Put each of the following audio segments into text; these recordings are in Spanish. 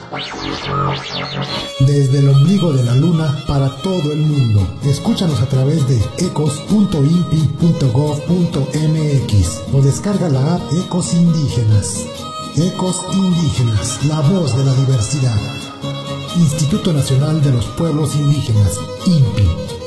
Desde el ombligo de la luna para todo el mundo. Escúchanos a través de ecos.inpi.gov.mx o descarga la app Ecos Indígenas. Ecos Indígenas, la voz de la diversidad. Instituto Nacional de los Pueblos Indígenas, INPI.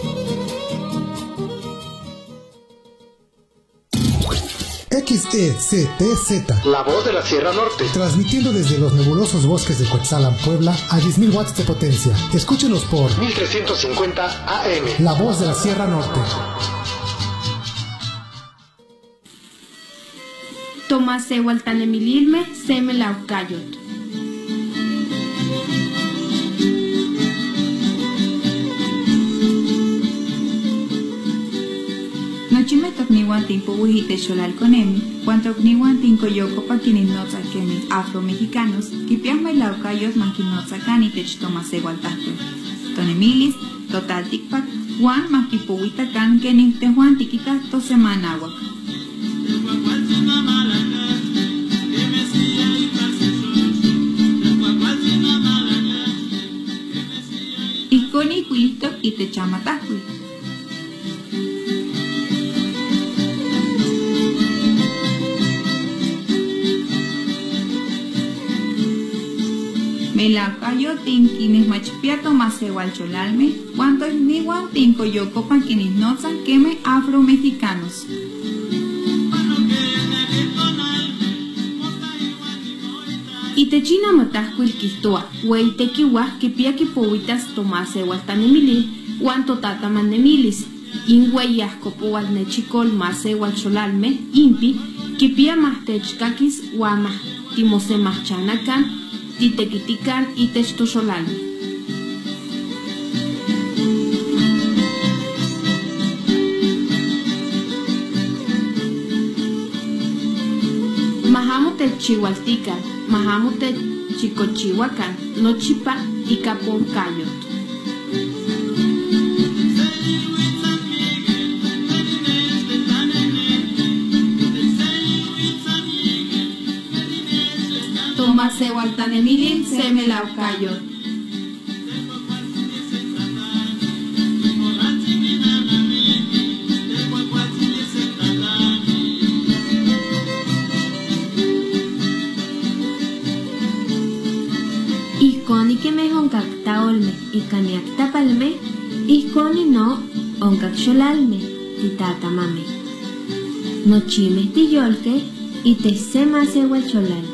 XECTZ, la voz de la Sierra Norte, transmitiendo desde los nebulosos bosques de Cuetzalan, Puebla, a 10.000 watts de potencia. Escúchenos por 1350 AM. La voz de la Sierra Norte. Tomás Ewaltanemililme, Semelaucayot. Nochimetok niwantin puwihite xolalconemi, cuanto niwantin coyocopa quienes notzakemi afromexicanos, kipiaj mailaucayos maquinotzacani tech Tomás Ewaltahue. Tonemilis, total tikpak, Juan maquipuhuitacan kenin tejuan tikita to semanagua. Ikoni huilistok y te chamatahue. Melaucayo tinquines machpiato masewalcholalme, cuanto niwan tinco yocopan quienes nozan queme afromexicanos. Itechina matascuil quistoa, hueitequiwa que piaqui powitas Tomás Ewaltanemili, cuanto tata mandemilis, inhueyascopoal nechicol masewalcholalme, impi, que pia machtechcaquis guama, timosemachanacan, titequitican y testosolal. Mahamute chihualtican, mahamute chicochihuacan, nochipa y caponcayot. Tomás Ewaltanemilin Semelaucayot. Ihkoni que me oncactaolme y caniactapalme, ihkoni no oncacxolalme, titatamame. Nochime tiyolque y te semas ewalcholal.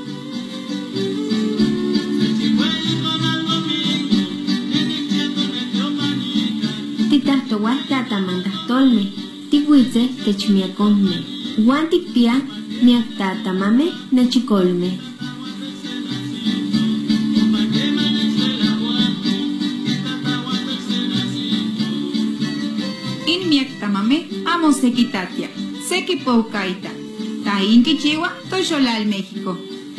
Titahtowahtatamantastolme, tihuitze techmiaconme, guantikpia miactatamame nechicolme. In miactamame amo sequitatia, sequipoucaita, taín quichihua toxolal México.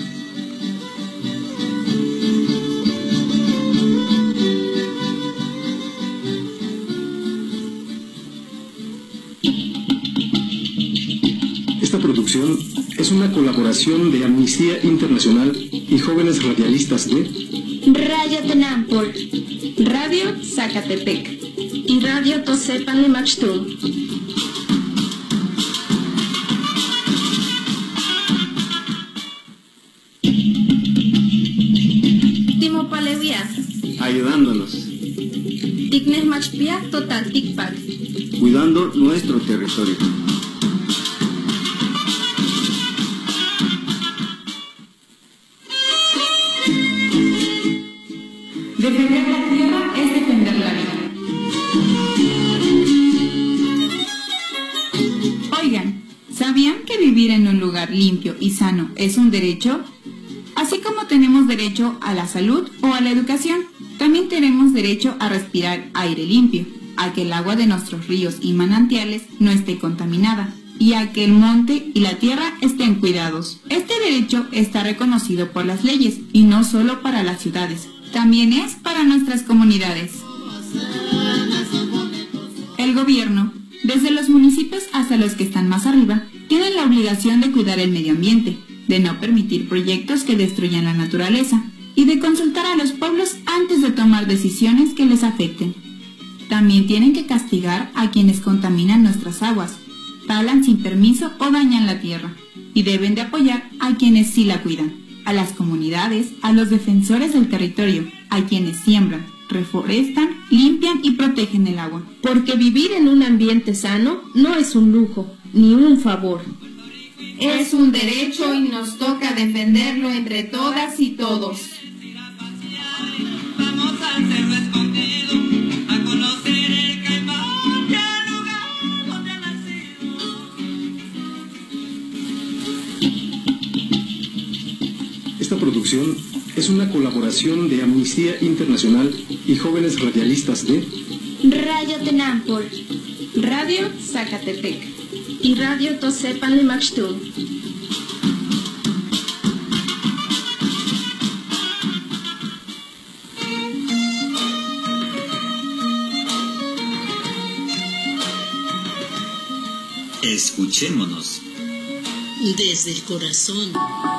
Esta producción es una colaboración de Amnistía Internacional y jóvenes radialistas de Radio Tenampol, Radio Zacatepec y Radio Tosepanlemachtul. Timopalevia, Ayudándonos, Tignes Machpia Total Ticpac, cuidando nuestro territorio. Defender la tierra es defender la vida. Oigan, ¿sabían que vivir en un lugar limpio y sano es un derecho? Así como tenemos derecho a la salud o a la educación, también tenemos derecho a respirar aire limpio, a que el agua de nuestros ríos y manantiales no esté contaminada, y a que el monte y la tierra estén cuidados. Este derecho está reconocido por las leyes, y no solo para las ciudades, también es para nuestras comunidades. El gobierno, desde los municipios hasta los que están más arriba, tienen la obligación de cuidar el medio ambiente, de no permitir proyectos que destruyan la naturaleza, y de consultar a los pueblos antes de tomar decisiones que les afecten. También tienen que castigar a quienes contaminan nuestras aguas, talan sin permiso o dañan la tierra, y deben de apoyar a quienes sí la cuidan, a las comunidades, a los defensores del territorio, a quienes siembran, reforestan, limpian y protegen el agua. Porque vivir en un ambiente sano no es un lujo, ni un favor. Es un derecho y nos toca defenderlo entre todas y todos. Vamos al cerro escondido a conocer el Caimán y el lugar donde ha nacido. Esta producción es una colaboración de Amnistía Internacional y jóvenes radialistas de Radio Tenampol, Radio Zacatepec y Radio Tosepan-Limachtul. Escuchémonos desde el corazón,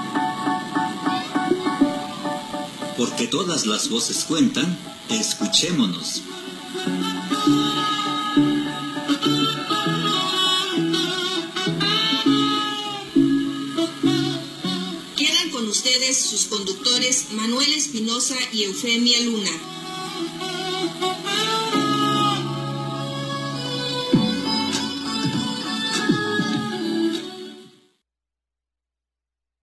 porque todas las voces cuentan. Escuchémonos. Quedan con ustedes sus conductores Manuel Espinosa y Eufemia Luna.